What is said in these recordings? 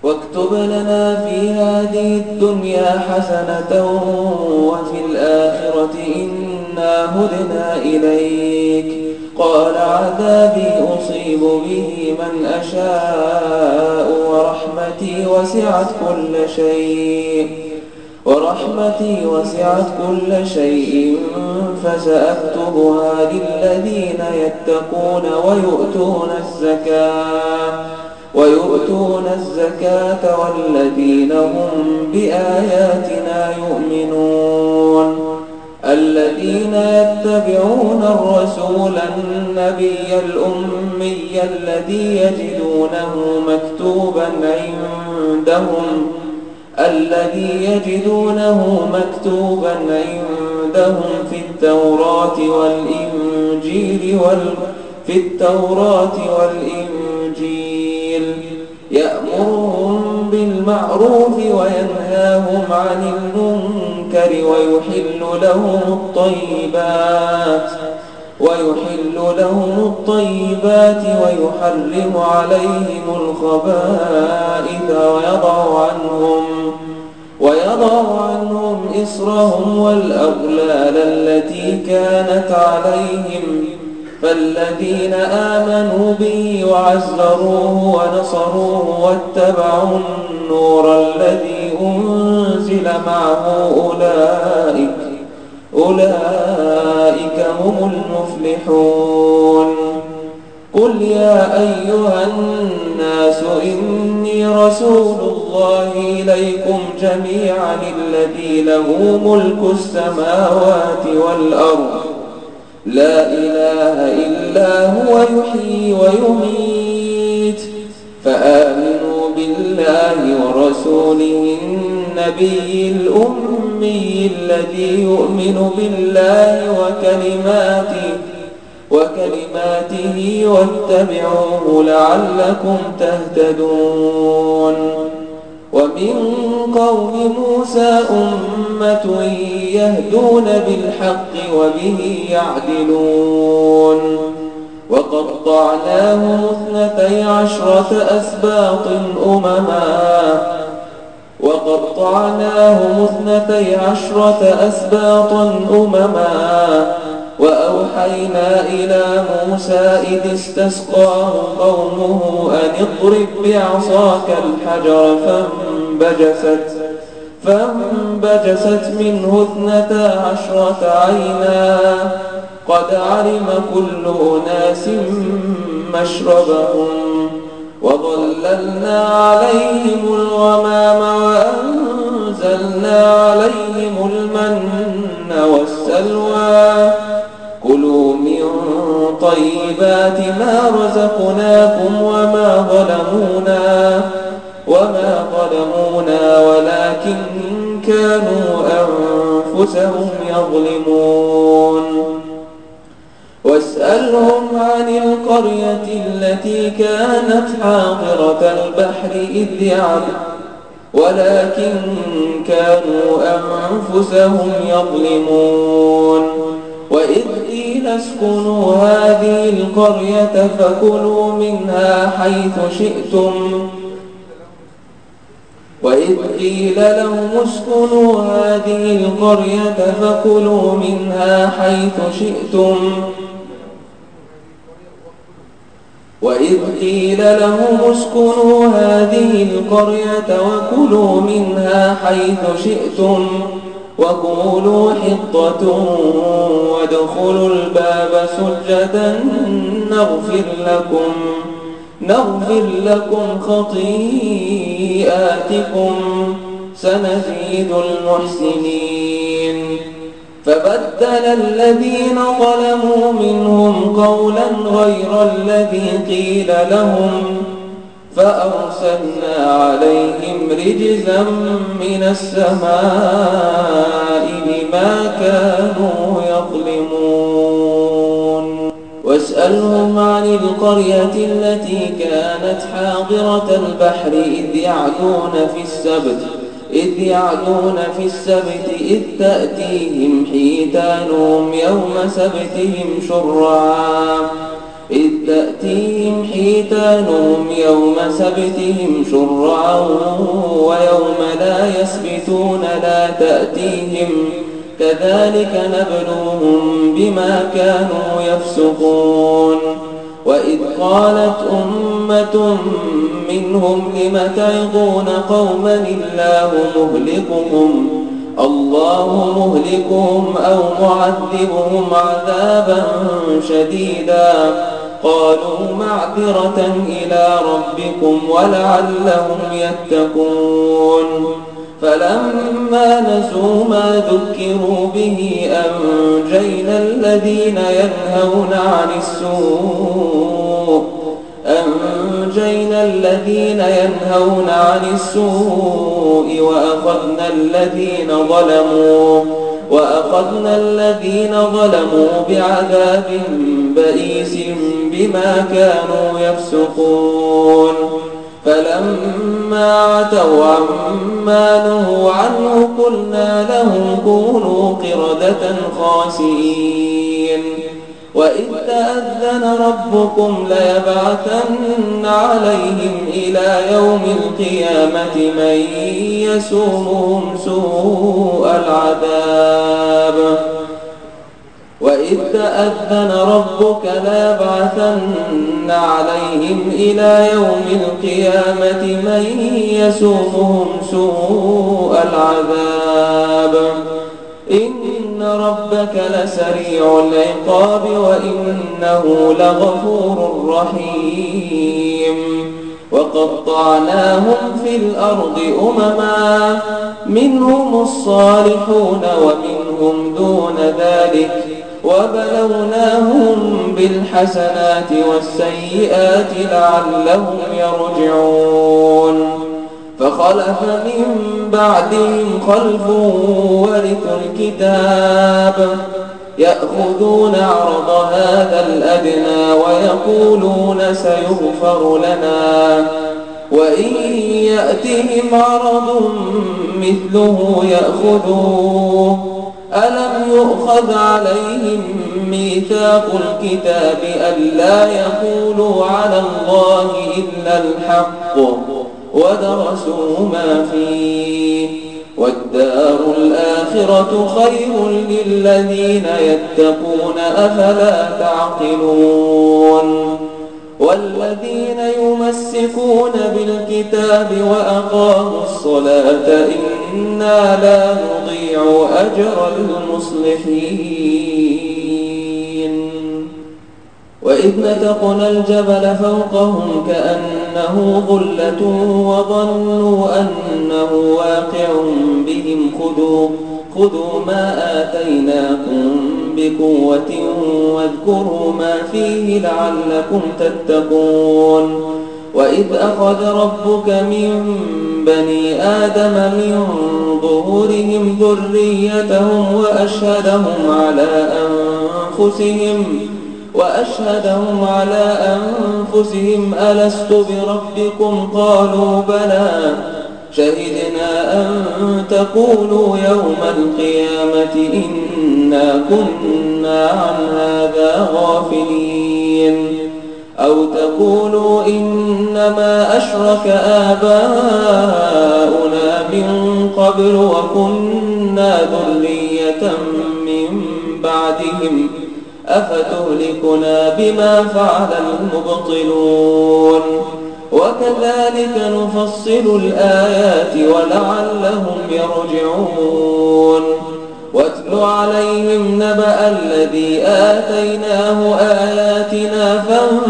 واكتب لنا في هذه الدنيا حسنة وفي الآخرة إنا هدنا إليك. قال عذابي أصيب به من أشاء ورحمتي وسعت كل شيء فسأكتبها للذين يتقون ويؤتون الزكاة والذين هم بآياتنا يؤمنون. الذين يتبعون الرسول النبي الأمي الذي يجدونه مكتوبا عندهم في التوراة والإنجيل يأمرهم بالمعروف وينهاهم عن المنكر ويحل لهم الطيبات ويحرم عليهم الخبائث ويضع عنهم إصرهم والأغلال التي كانت عليهم. فالذين آمنوا به وعزروه ونصروه واتبعوا النور الذي أنزل معه أولئك هم المفلحون. قل يا أيها الناس إني رسول الله إليكم جميعا الذي له ملك السماوات والأرض لا إله إلا هو يحيي ويميت. فآمنوا بالله ورسوله النبي الأمي الذي يؤمن بالله وكلماته واتبعوه لعلكم تهتدون. ومن قوم موسى أمة يهدون بالحق وبه يعدلون. وقطعناهم 12 أسباطا أمما وأوحينا إلى موسى إذ استسقاه قومه أن اضرب بعصاك الحجر فانبجست منه 12 عينا قد علم كل أناس مشربهم وظللنا عليهم الغمام وأنزلنا عليهم المن والسلوى كلوا من طيبات ما رزقناكم وما ظلمونا ولكن كانوا أنفسهم يظلمون. واسألهم عن القرية التي كانت حاضرة البحر ولكن كانوا أنفسهم يظلمون. وإذ قيل اسكنوا هذه القرية فكلوا منها حيث شئتم وإذ قيل لهم اسكنوا هذه القرية فكلوا منها حيث شئتم وإذ قيل لهم اسكنوا هذه القرية وكلوا منها حيث شئتم وقولوا حطة وادخلوا الباب سجدا نغفر لكم خطيئاتكم سنزيد المحسنين. فبدل الذين ظلموا منهم قولا غير الذي قيل لهم فأرسلنا عليهم رجزا من السماء بما كانوا يظلمون. واسألهم عن القرية التي كانت حاضرة البحر إذ يعدون في السبت إذ تأتيهم حيتانهم يوم سبتهم شرعا تأتيهم حيتانهم يوم سبتهم شرعا ويوم لا يسبتون لا تأتيهم كذلك نبلوهم بما كانوا يفسقون وإذ قالت أمة منهم لم تعظون قوما الله مهلكهم أو معذبهم عذابا شديدا قالوا معذرة إلى ربكم ولعلهم يتقون فلما نسوا ما ذكروا به أنجينا الذين ينهون عن السوء وأخذنا الذين ظلموا بعذاب بئيس بما كانوا يفسقون فلما عتوا عما نهوا عنه قلنا لهم كونوا قردة خاسئين وإذ تأذن ربكم ليبعثن عليهم إلى يوم القيامة من يسومهم سوء العذاب إن ربك لسريع العقاب وإنه لغفور رحيم وقطعناهم في الأرض أمما منهم الصالحون ومنهم دون ذلك وبلوناهم بالحسنات والسيئات لعلهم يرجعون فخلف من بعدهم خلف ورثوا الكتاب يأخذون عرض هذا الأدنى ويقولون سيغفر لنا وإن يأتهم عرض مثله يأخذوه ألم يؤخذ عليهم ميثاق الكتاب ألا يقولوا على الله إلا الحق ودرسوا ما فيه والدار الآخرة خير للذين يتقون أفلا تعقلون والذين يمسكون بالكتاب وأقاموا الصلاة إنا لا نضيع أجر المصلحين وإذ نتقنا الجبل فوقهم كأنه ظلة وظنوا أنه واقع بهم خذوا ما آتيناكم بقوة واذكروا ما فيه لعلكم تتقون وإذ أخذ ربك من بني آدم من ظهورهم ذريتهم وأشهدهم على أنفسهم ألست بربكم قالوا بلى شهدنا أن تقولوا يوم القيامة إنا كنا عن هذا غافلين أو تقولوا إنما أشرك آباؤنا من قبل وكنا ذرية من بعدهم أفتهلكنا بما فعل المبطلون وكذلك نفصل الآيات ولعلهم يرجعون واتل عليهم نبأ الذي آتيناه آياتنا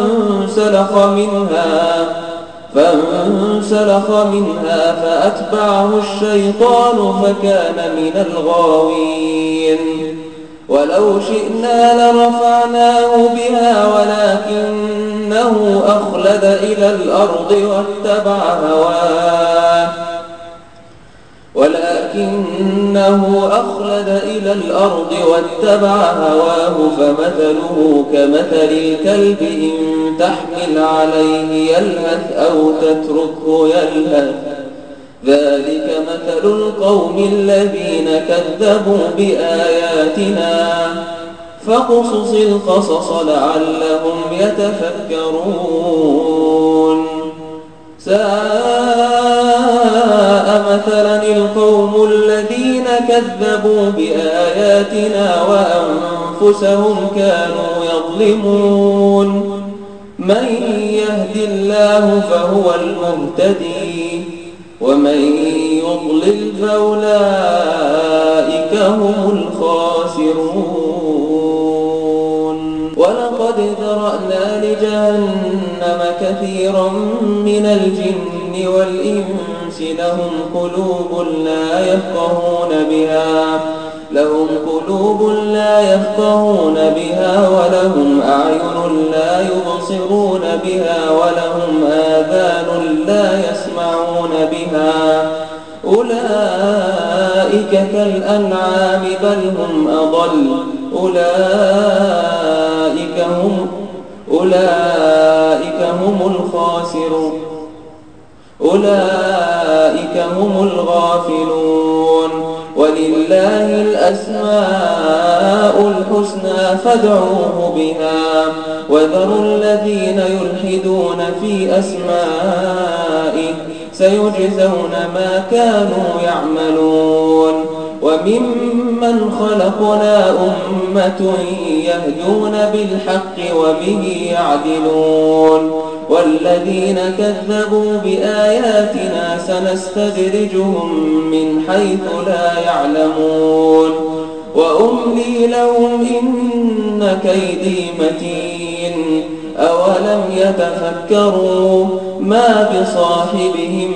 فانسلخ منها فأتبعه الشيطان فكان من الغاوين ولو شئنا لرفعناه بها ولكنه أخلد إلى الأرض واتبع هواه فمثله كمثل الكلب إن تحمل عليه يلهث أو تتركه يلهث ذلك مثل القوم الذين كذبوا بآياتنا فاقصص القصص لعلهم يتفكرون. ساء مثلا القوم الذين كذبوا بآياتنا وأنفسهم كانوا يظلمون. من يهد الله فهو المهتدي ومن يضلل فأولئك هم الخاسرون. ولقد ذرأنا لجهنم كثيرا من الجن والإنس لهم قلوب لا يفقهون بها ولهم أعين لا يبصرون بها ولهم آذان لا يسمعون بها أولئك كالأنعام بل هم أضل أولئك هم الغافلون. ولله الأسماء الحسنى فادعوه بها وذروا الذين يلحدون في أسمائه سيجزون ما كانوا يعملون. وممن خلقنا أمة يهدون بالحق وبه يعدلون. والذين كذبوا بآياتنا سنستدرجهم من حيث لا يعلمون وأملي لهم إن كيدي متين. أولم يتفكروا ما بصاحبهم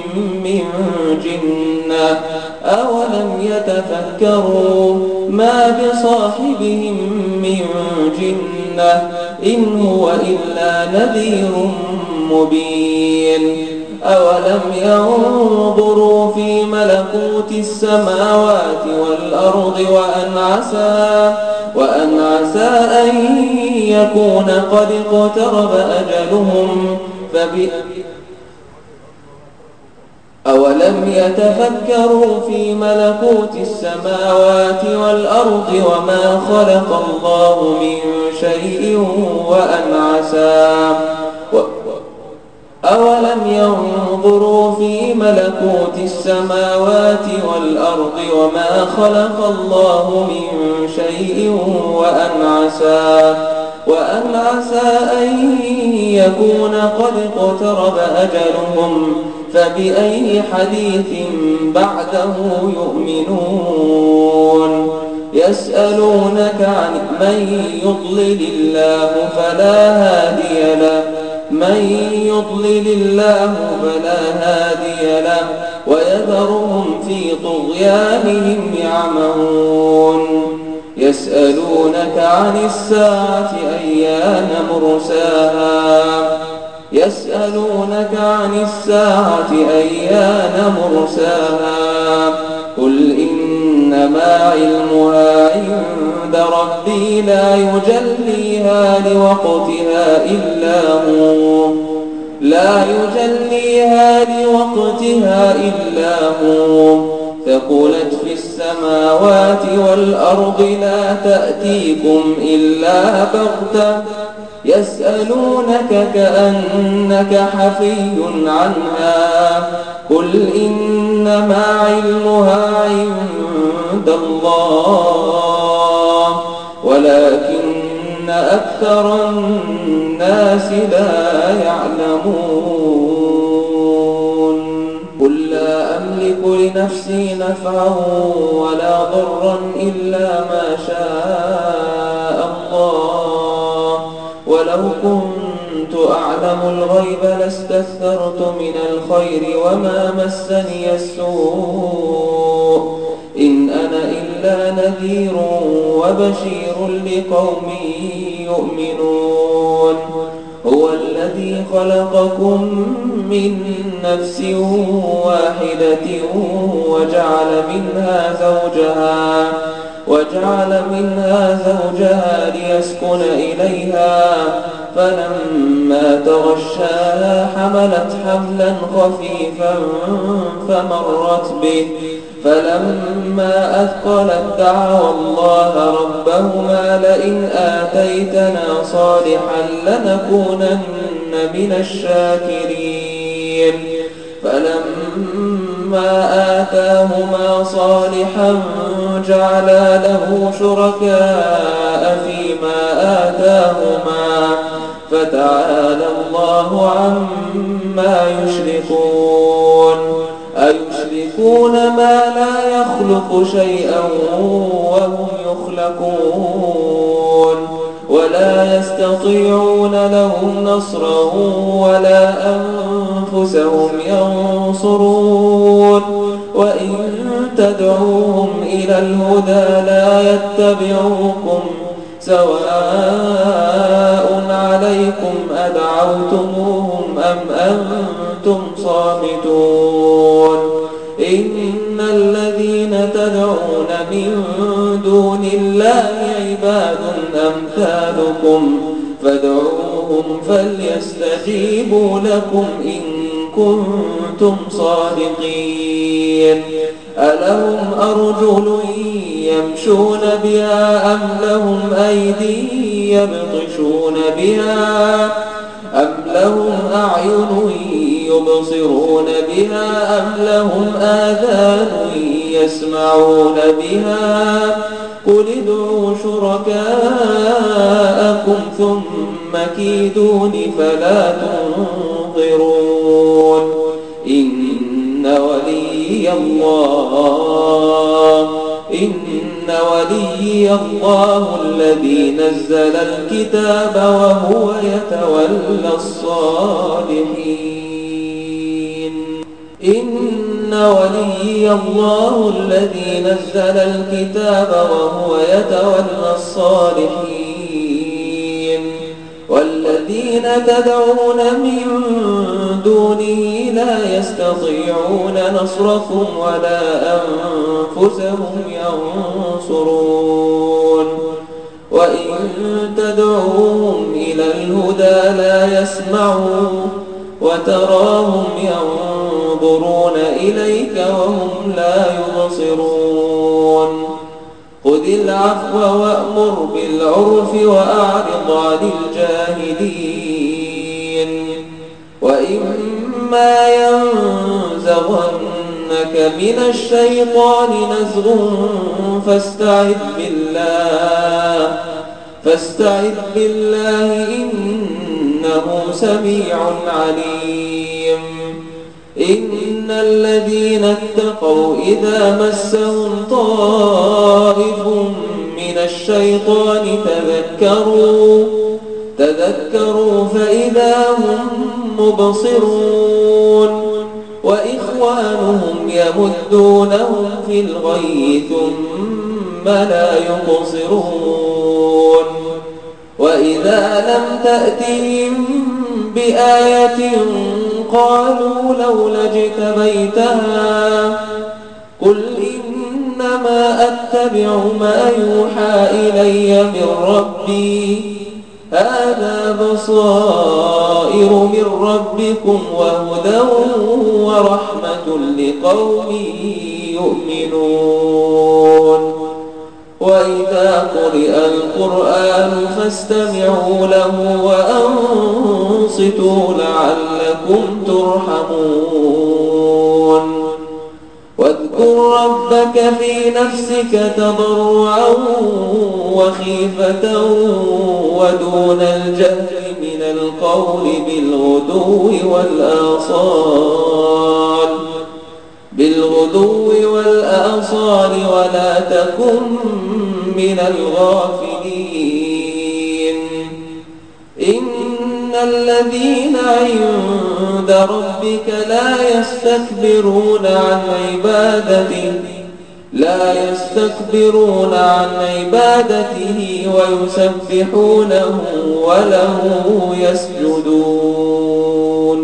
من جنة إن هو إلا نذير مبين. أولم ينظروا في ملكوت السماوات والأرض وأن عسى أن يكون قد اقترب أجلهم أولم يتفكروا في ملكوت السماوات والأرض وما خلق الله من شيء أولم ينظروا في ملكوت السماوات والأرض وما خلق الله من شيء وأن عسى أن يكون قد اقترب أجلهم فبأي حديث بعده يؤمنون. يسألونك عن من يضلل الله فلا هادي له ويذرهم في طغيانهم يعمهون. يسألونك عن الساعة أيان مرساها قل إنما علمها عند ربي لا يجليها لوقتها إلا هو ثقلت في السماوات والأرض لا تأتيكم إلا بغتة يسألونك كأنك حفي عنها قل إنما علمها عند الله ولكن أكثر الناس لا يعلمون. قل لا أملك لنفسي نفعا ولا ضرا إلا ما شاء الله ولو كنت أعلم الغيب لاستكثرت من الخير وما مسني السوء إن أنا إلا نذير وبشير لقوم يؤمنون. هو الذي خلقكم من نفس واحدة وجعل منها زوجها ليسكن إليها فلما تغشاها حملت حملا خفيفا فلما أثقلت دعوا الله ربهما لئن آتيتنا صالحا لنكونن من الشاكرين فلما آتاهما صالحا جعلا له شركاء فيما آتاهما فتعالى الله عما يشركون أيشركون ما لا يخلق شيئا وهم يخلقون ولا يستطيعون لهم نصرا ولا أنفسهم ينصرون وإن تدعوهم إلى الهدى لا يتبعوكم سواء عليكم أدعوتموهم أم أنتم صامتون إن الذين تدعون من دون الله عباد أمثالكم فادعوهم فليستجيبوا لكم إن كنتم صادقين ألهم أرجل يمشون بها أم لهم أيدي يبطشون بها أم لهم أعين يبصرون بها أم لهم آذان يسمعون بها قل ادعوا شركاءكم ثم كيدون فلا تنظرون إن ولي الله الذي نزل الكتاب وهو يتولى الصالحين إن ولي الله الذي نزل الكتاب وهو يتولى الصالحين والذين تدعون من دونه لا يستطيعون نصركم ولا أنفسهم ينصرون وإن تدعوهم إلى الهدى لا يسمعون وتراهم ينظرون إليك وهم لا يبصرون خذ العفو وأمر بالعرف وأعرض عن الجاهلين وإما ينزغنك من الشيطان نزغ فاستعذ بالله إنه سميع عليم إن الذين اتقوا إذا مسهم طائف من الشيطان تذكروا فإذا هم مبصرون وإخوانهم يمدونهم في الغي ثم لا يقصرون وإذا لم تأتهم بآية قالوا لولا اجتبيتها قل إنما أتبع ما يوحى إلي من ربي هذا بصائر من ربكم وهدى ورحمة لقوم يؤمنون وإذا قرئ القرآن فاستمعوا له وأنصتوا لعلكم ترحمون واذكر ربك في نفسك تضرعا وخيفة ودون الجهر من القول بالغدو والآصال ولا تكن من الغافلين إن الذين عند ربك لا يستكبرون عن عبادته ويسبحونه وله يسجدون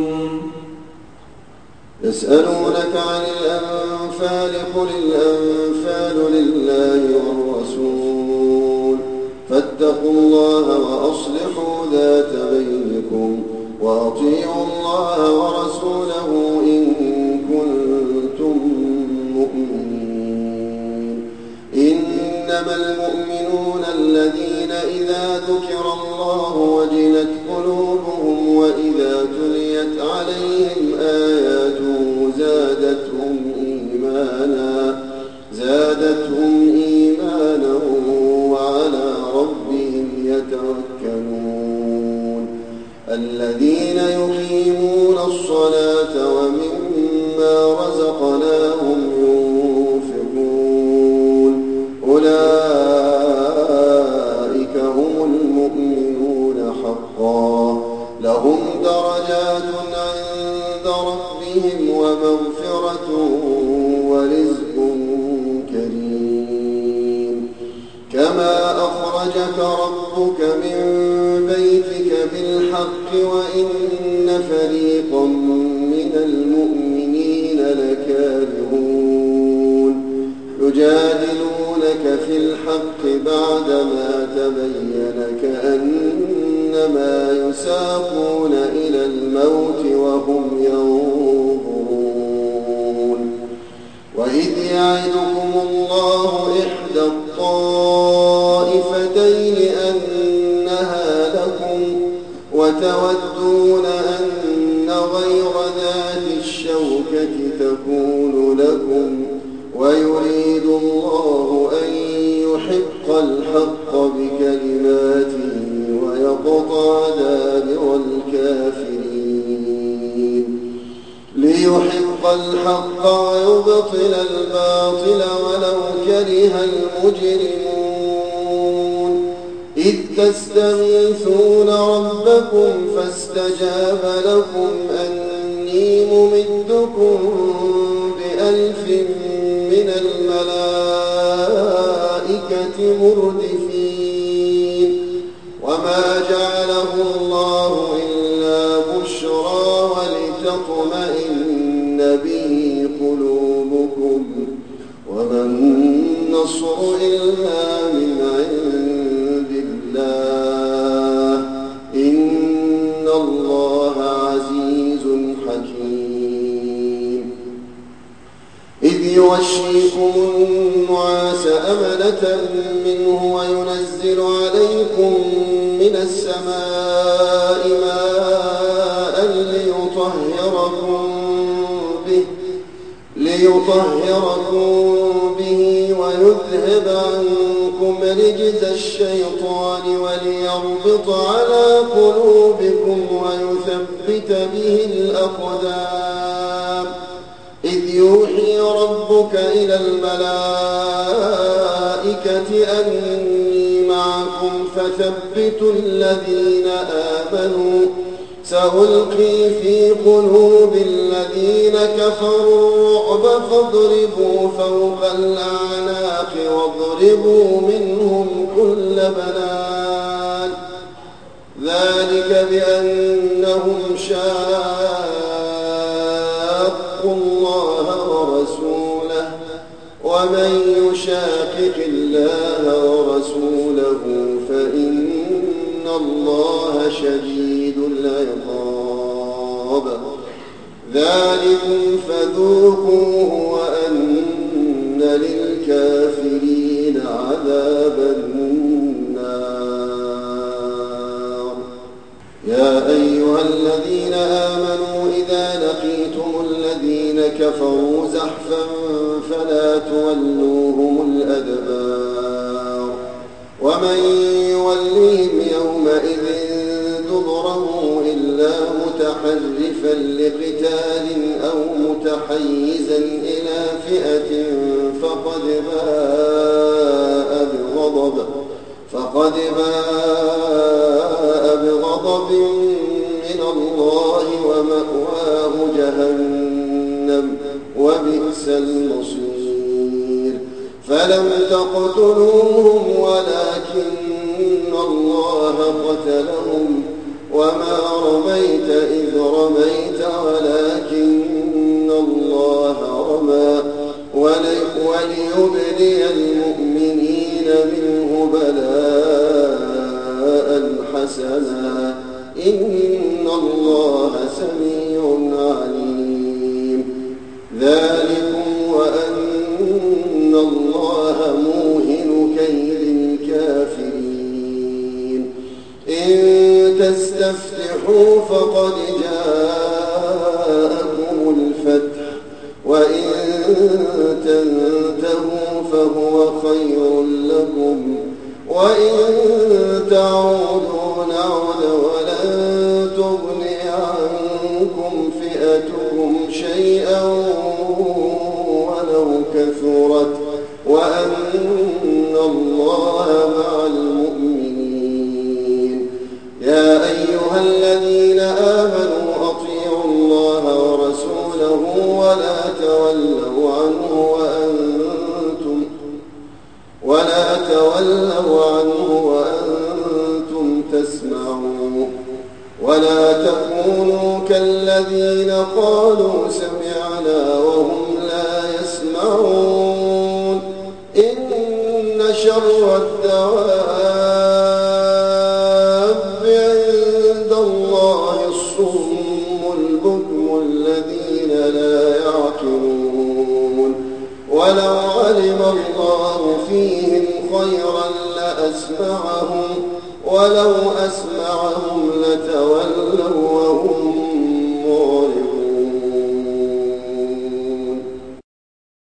يسألونك عن الأنفال قل الأنفال لله والرسول فاتقوا الله وأصلحوا ذات بينكم وأطيعوا الله ورسوله إن كنتم مؤمنين ربهم ومغفرة ورزق كريم. كما أخرجك ربك من بيتك بالحق وإن فريقا من المؤمنين لكارهون يجادلونك في الحق بعدما تبين كأنما يساقون إلى الموت وهم ينظرون. وإذ يعدكم الله إحدى الطائفتين أنها لكم وتودون أن غير ذات الشوكة تكون لكم ويريد الله أن يحق الحق بكلماته ويقطع دابر الكافرين. ليحق الحق ويبطل الباطل ولو كره المجرمون. إذ تستغيثون ربكم فاستجاب لكم أني ممدكم ب1000 من الملائكة مردفين. وما جعله الله إلا بشرى ولتطمئن به قلوبكم وما النصر إلا من عند الله إن الله عزيز حكيم. إذ يغشيكم النعاس أمنة منه وينزل عليكم من السماء ماء ليطهركم به ويذهب عنكم رجز الشيطان وليربط على قلوبكم ويثبت به الأقدام. إذ يوحي ربك إلى الملائكة أني معكم فثبتوا الذين آمنوا سألقي في قلوب الذين كفروا الرعب فاضربوا فوق الأعناق واضربوا منهم كل بنان. ذلك بأنهم شاقوا الله ورسوله ومن يشاقق الله ورسوله فإن الله شديد العقاب. ذلكم فذوقوه وأن للكافرين عذاب النار. يا أيها الذين آمنوا إذا لقيتم الذين كفروا زحفا فلا تولوهم الأدبار. ومن يولهم يومئذ دبره إلا متحرفا لقتال أو متحيزا إلى فئة فقد باء بغضب من الله ومأواه جهنم وبئس المصير. فلم تقتلوهم ولكن الله قتلهم وما رميت إذ رميت ولكن الله رمى وليبلي المؤمنين منه بلاء حسنا إن الله سميع عليم. ذلكم وأن الله موهن كيد الكافرين. إن تستفتحوا فقد جاءكم الفتح وإن تنتهوا فهو خير لكم وإن تعودوا نعد ولن تغني عنكم فئتكم شيئا ولو كثرت وأن الله مع المؤمنين. يا أيها الذين آمنوا أطيعوا الله ورسوله ولا تولوا عنه وأنتم تسمعون ولا تكونوا كالذين قالوا سمعنا وهم لا يسمعون إن شر الدواب عند الله الصم البكم الذين لا يعقلون ولو علم الله فيهم خيرا لأسمعهم ولو أسمعهم لتولوا وهم